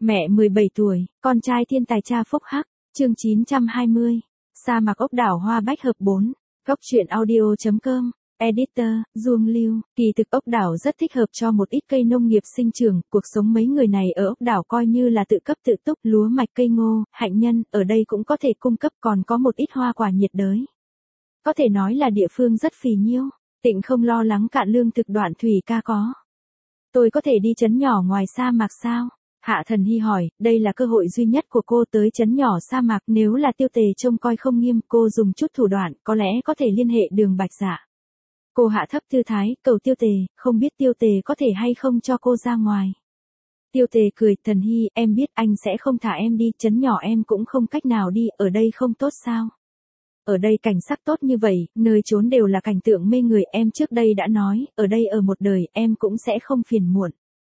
Mẹ 17 tuổi, con trai thiên tài cha phúc hắc, chương 920. Sa mạc ốc đảo Hoa Bách Hợp 4. Góc truyện audio.com. Editor, Duông Lưu. Kỳ thực ốc đảo rất thích hợp cho một ít cây nông nghiệp sinh trưởng, cuộc sống mấy người này ở ốc đảo coi như là tự cấp tự túc, lúa mạch cây ngô, hạnh nhân, ở đây cũng có thể cung cấp, còn có một ít hoa quả nhiệt đới. Có thể nói là địa phương rất phì nhiêu, Tịnh không lo lắng cạn lương thực Đoạn Thủy ca có. Tôi có thể đi trấn nhỏ ngoài sa mạc sao? Hạ Thần Hy hỏi, đây là cơ hội duy nhất của cô tới trấn nhỏ sa mạc, nếu là Tiêu Tề trông coi không nghiêm, cô dùng chút thủ đoạn, có lẽ có thể liên hệ Đường Bạch Dạ. Cô hạ thấp tư thái, cầu Tiêu Tề, không biết Tiêu Tề có thể hay không cho cô ra ngoài. Tiêu Tề cười, Thần Hy, em biết anh sẽ không thả em đi, trấn nhỏ em cũng không cách nào đi, ở đây không tốt sao? Ở đây cảnh sắc tốt như vậy, nơi trốn đều là cảnh tượng mê người, em trước đây đã nói, ở đây ở một đời, em cũng sẽ không phiền muộn.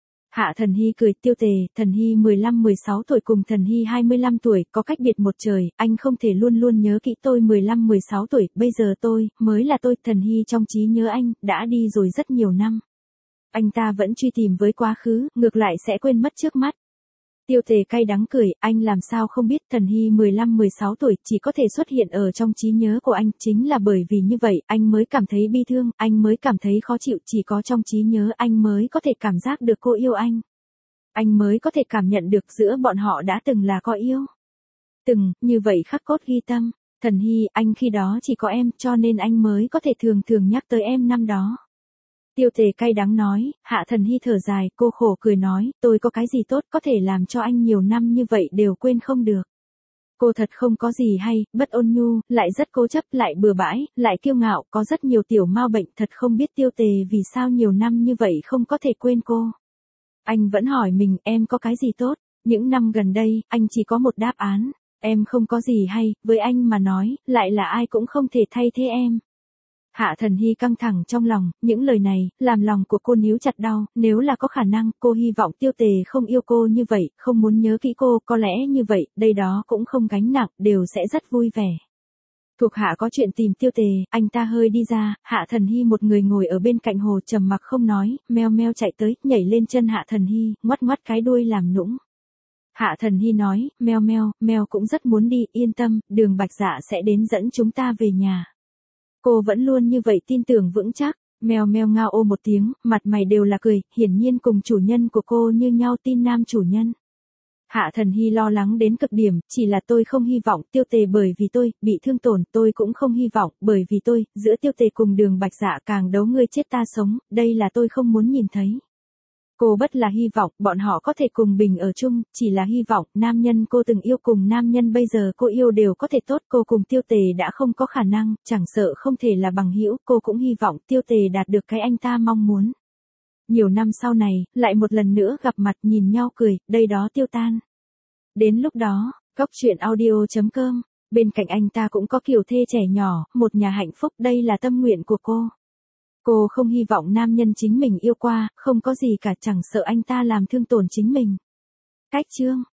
Hạ Thần Hy cười, Tiêu Tề, Thần Hy 15-16 tuổi cùng Thần Hy 25 tuổi, có cách biệt một trời, anh không thể luôn luôn nhớ kỹ tôi 15-16 tuổi, bây giờ tôi, mới là tôi, Thần Hy trong trí nhớ anh, đã đi rồi rất nhiều năm. Anh ta vẫn truy tìm với quá khứ, ngược lại sẽ quên mất trước mắt. Tiêu Tề cay đắng cười, anh làm sao không biết Thần Hy 15-16 tuổi chỉ có thể xuất hiện ở trong trí nhớ của anh, chính là bởi vì như vậy, anh mới cảm thấy bi thương, anh mới cảm thấy khó chịu, chỉ có trong trí nhớ anh mới có thể cảm giác được cô yêu anh. Anh mới có thể cảm nhận được giữa bọn họ đã từng là có yêu. Từng, như vậy khắc cốt ghi tâm, Thần Hy, anh khi đó chỉ có em, cho nên anh mới có thể thường thường nhắc tới em năm đó. Tiêu Tề cay đắng nói, Hạ Thần Hy thở dài, cô khổ cười nói, tôi có cái gì tốt có thể làm cho anh nhiều năm như vậy đều quên không được. Cô thật không có gì hay, bất ôn nhu, lại rất cố chấp, lại bừa bãi, lại kiêu ngạo, có rất nhiều tiểu mau bệnh, thật không biết Tiêu Tề vì sao nhiều năm như vậy không có thể quên cô. Anh vẫn hỏi mình, em có cái gì tốt, những năm gần đây, anh chỉ có một đáp án, em không có gì hay, với anh mà nói, lại là ai cũng không thể thay thế em. Hạ Thần Hy căng thẳng trong lòng, những lời này, làm lòng của cô níu chặt đau, nếu là có khả năng, cô hy vọng Tiêu Tề không yêu cô như vậy, không muốn nhớ kỹ cô, có lẽ như vậy, đây đó cũng không gánh nặng, đều sẽ rất vui vẻ. Thuộc hạ có chuyện tìm Tiêu Tề, anh ta hơi đi ra, Hạ Thần Hy một người ngồi ở bên cạnh hồ trầm mặc không nói, meo meo chạy tới, nhảy lên chân Hạ Thần Hy, ngoắt ngoắt cái đuôi làm nũng. Hạ Thần Hy nói, meo meo, meo cũng rất muốn đi, yên tâm, Đường Bạch Dạ sẽ đến dẫn chúng ta về nhà. Cô vẫn luôn như vậy tin tưởng vững chắc, meo meo ngao ô một tiếng, mặt mày đều là cười, hiển nhiên cùng chủ nhân của cô như nhau tin nam chủ nhân. Hạ Thần Hy lo lắng đến cực điểm, chỉ là tôi không hy vọng Tiêu Tề bởi vì tôi, bị thương tổn, tôi cũng không hy vọng, bởi vì tôi, giữa Tiêu Tề cùng Đường Bạch Dạ càng đấu ngươi chết ta sống, đây là tôi không muốn nhìn thấy. Cô bất là hy vọng, bọn họ có thể cùng bình ở chung, chỉ là hy vọng, nam nhân cô từng yêu cùng nam nhân bây giờ cô yêu đều có thể tốt, cô cùng Tiêu Tề đã không có khả năng, chẳng sợ không thể là bằng hữu, cô cũng hy vọng Tiêu Tề đạt được cái anh ta mong muốn. Nhiều năm sau này, lại một lần nữa gặp mặt nhìn nhau cười, đây đó tiêu tan. Đến lúc đó, góc truyện audio.com, bên cạnh anh ta cũng có kiểu thê trẻ nhỏ, một nhà hạnh phúc, đây là tâm nguyện của cô. Cô không hy vọng nam nhân chính mình yêu qua, không có gì cả, chẳng sợ anh ta làm thương tổn chính mình. Cách chương.